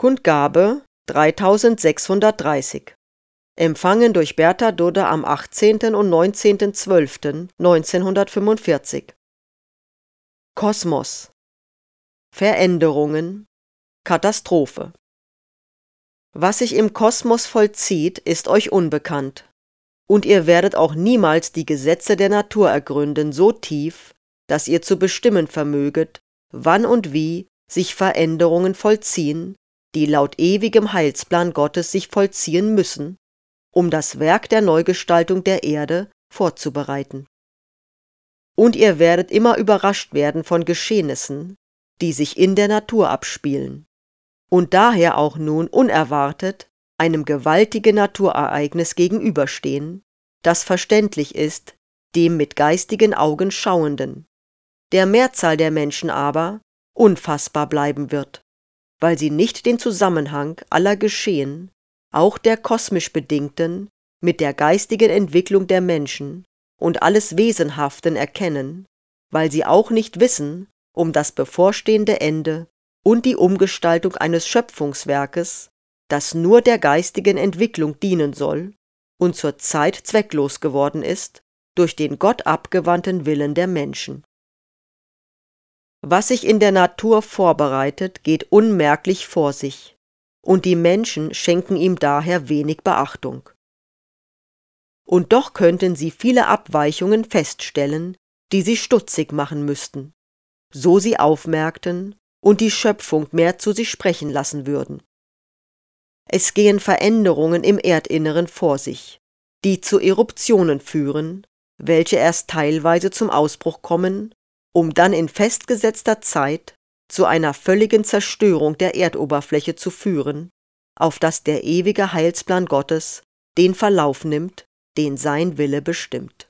Kundgabe 3630. Empfangen durch Bertha Dudde am 18. und 19.12.1945. Kosmos. Veränderungen. Katastrophe. Was sich im Kosmos vollzieht, ist euch unbekannt. Und ihr werdet auch niemals die Gesetze der Natur ergründen so tief, dass ihr zu bestimmen vermöget, wann und wie sich Veränderungen vollziehen, die laut ewigem Heilsplan Gottes sich vollziehen müssen, um das Werk der Neugestaltung der Erde vorzubereiten. Und ihr werdet immer überrascht werden von Geschehnissen, die sich in der Natur abspielen, und daher auch nun unerwartet einem gewaltigen Naturereignis gegenüberstehen, das verständlich ist dem mit geistigen Augen Schauenden, der Mehrzahl der Menschen aber unfassbar bleiben wird, weil sie nicht den Zusammenhang aller Geschehen, auch der kosmisch bedingten, mit der geistigen Entwicklung der Menschen und alles Wesenhaften erkennen, weil sie auch nicht wissen um das bevorstehende Ende und die Umgestaltung eines Schöpfungswerkes, das nur der geistigen Entwicklung dienen soll und zur Zeit zwecklos geworden ist durch den Gott abgewandten Willen der Menschen. Was sich in der Natur vorbereitet, geht unmerklich vor sich, und die Menschen schenken ihm daher wenig Beachtung. Und doch könnten sie viele Abweichungen feststellen, die sie stutzig machen müssten, so sie aufmerkten und die Schöpfung mehr zu sich sprechen lassen würden. Es gehen Veränderungen im Erdinneren vor sich, die zu Eruptionen führen, welche erst teilweise zum Ausbruch kommen, um dann in festgesetzter Zeit zu einer völligen Zerstörung der Erdoberfläche zu führen, auf dass der ewige Heilsplan Gottes den Verlauf nimmt, den sein Wille bestimmt.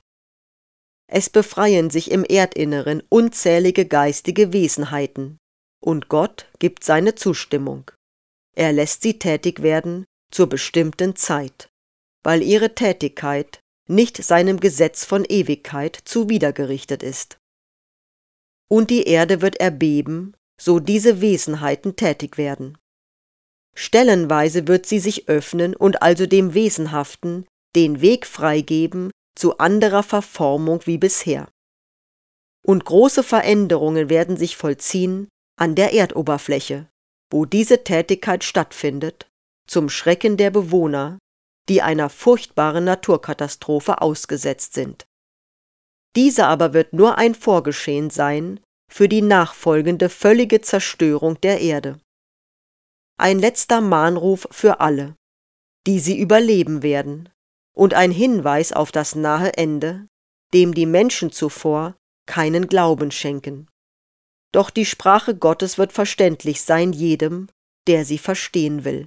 Es befreien sich im Erdinneren unzählige geistige Wesenheiten, und Gott gibt seine Zustimmung. Er lässt sie tätig werden zur bestimmten Zeit, weil ihre Tätigkeit nicht seinem Gesetz von Ewigkeit zuwidergerichtet ist. Und die Erde wird erbeben, so diese Wesenheiten tätig werden. Stellenweise wird sie sich öffnen und also dem Wesenhaften den Weg freigeben zu anderer Verformung wie bisher. Und große Veränderungen werden sich vollziehen an der Erdoberfläche, wo diese Tätigkeit stattfindet, zum Schrecken der Bewohner, die einer furchtbaren Naturkatastrophe ausgesetzt sind. Diese aber wird nur ein Vorgeschehen sein für die nachfolgende völlige Zerstörung der Erde. Ein letzter Mahnruf für alle, die sie überleben werden, und ein Hinweis auf das nahe Ende, dem die Menschen zuvor keinen Glauben schenken. Doch die Sprache Gottes wird verständlich sein jedem, der sie verstehen will.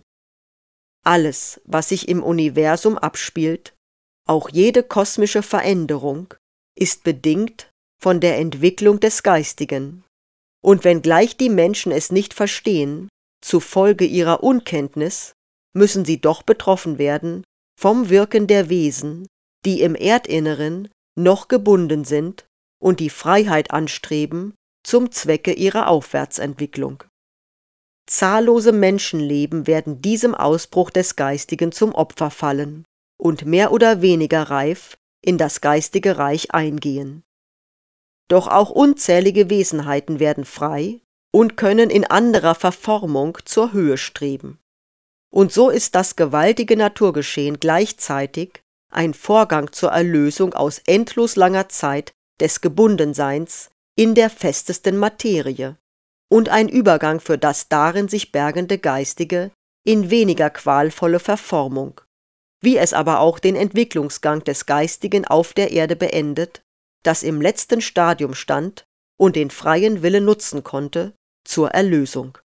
Alles, was sich im Universum abspielt, auch jede kosmische Veränderung, ist bedingt von der Entwicklung des Geistigen. Und wenngleich die Menschen es nicht verstehen, zufolge ihrer Unkenntnis, müssen sie doch betroffen werden vom Wirken der Wesen, die im Erdinneren noch gebunden sind und die Freiheit anstreben zum Zwecke ihrer Aufwärtsentwicklung. Zahllose Menschenleben werden diesem Ausbruch des Geistigen zum Opfer fallen und mehr oder weniger reif in das geistige Reich eingehen. Doch auch unzählige Wesenheiten werden frei und können in anderer Verformung zur Höhe streben. Und so ist das gewaltige Naturgeschehen gleichzeitig ein Vorgang zur Erlösung aus endlos langer Zeit des Gebundenseins in der festesten Materie und ein Übergang für das darin sich bergende Geistige in weniger qualvolle Verformung, wie es aber auch den Entwicklungsgang des Geistigen auf der Erde beendet, das im letzten Stadium stand und den freien Willen nutzen konnte zur Erlösung.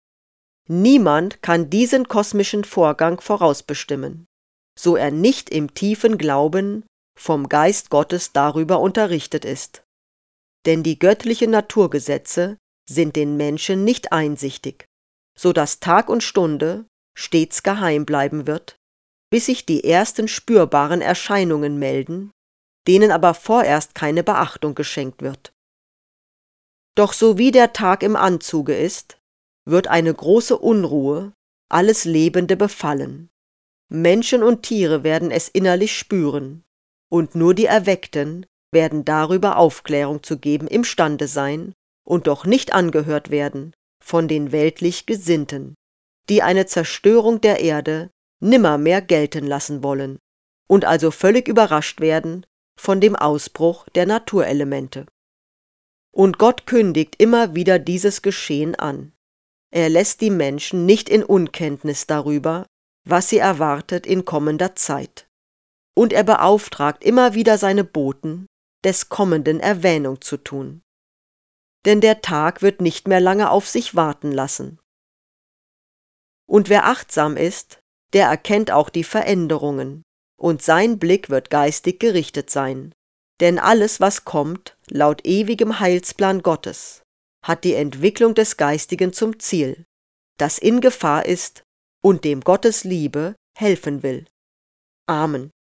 Niemand kann diesen kosmischen Vorgang vorausbestimmen, so er nicht im tiefen Glauben vom Geist Gottes darüber unterrichtet ist. Denn die göttlichen Naturgesetze sind den Menschen nicht einsichtig, so dass Tag und Stunde stets geheim bleiben wird, bis sich die ersten spürbaren Erscheinungen melden, denen aber vorerst keine Beachtung geschenkt wird. Doch so wie der Tag im Anzuge ist, wird eine große Unruhe alles Lebende befallen. Menschen und Tiere werden es innerlich spüren, und nur die Erweckten werden darüber Aufklärung zu geben imstande sein und doch nicht angehört werden von den weltlich Gesinnten, die eine Zerstörung der Erde nimmermehr gelten lassen wollen und also völlig überrascht werden von dem Ausbruch der Naturelemente. Und Gott kündigt immer wieder dieses Geschehen an. Er lässt die Menschen nicht in Unkenntnis darüber, was sie erwartet in kommender Zeit. Und er beauftragt immer wieder seine Boten, des Kommenden Erwähnung zu tun. Denn der Tag wird nicht mehr lange auf sich warten lassen. Und wer achtsam ist, der erkennt auch die Veränderungen, und sein Blick wird geistig gerichtet sein. Denn alles, was kommt, laut ewigem Heilsplan Gottes, hat die Entwicklung des Geistigen zum Ziel, das in Gefahr ist und dem Gottes Liebe helfen will. Amen.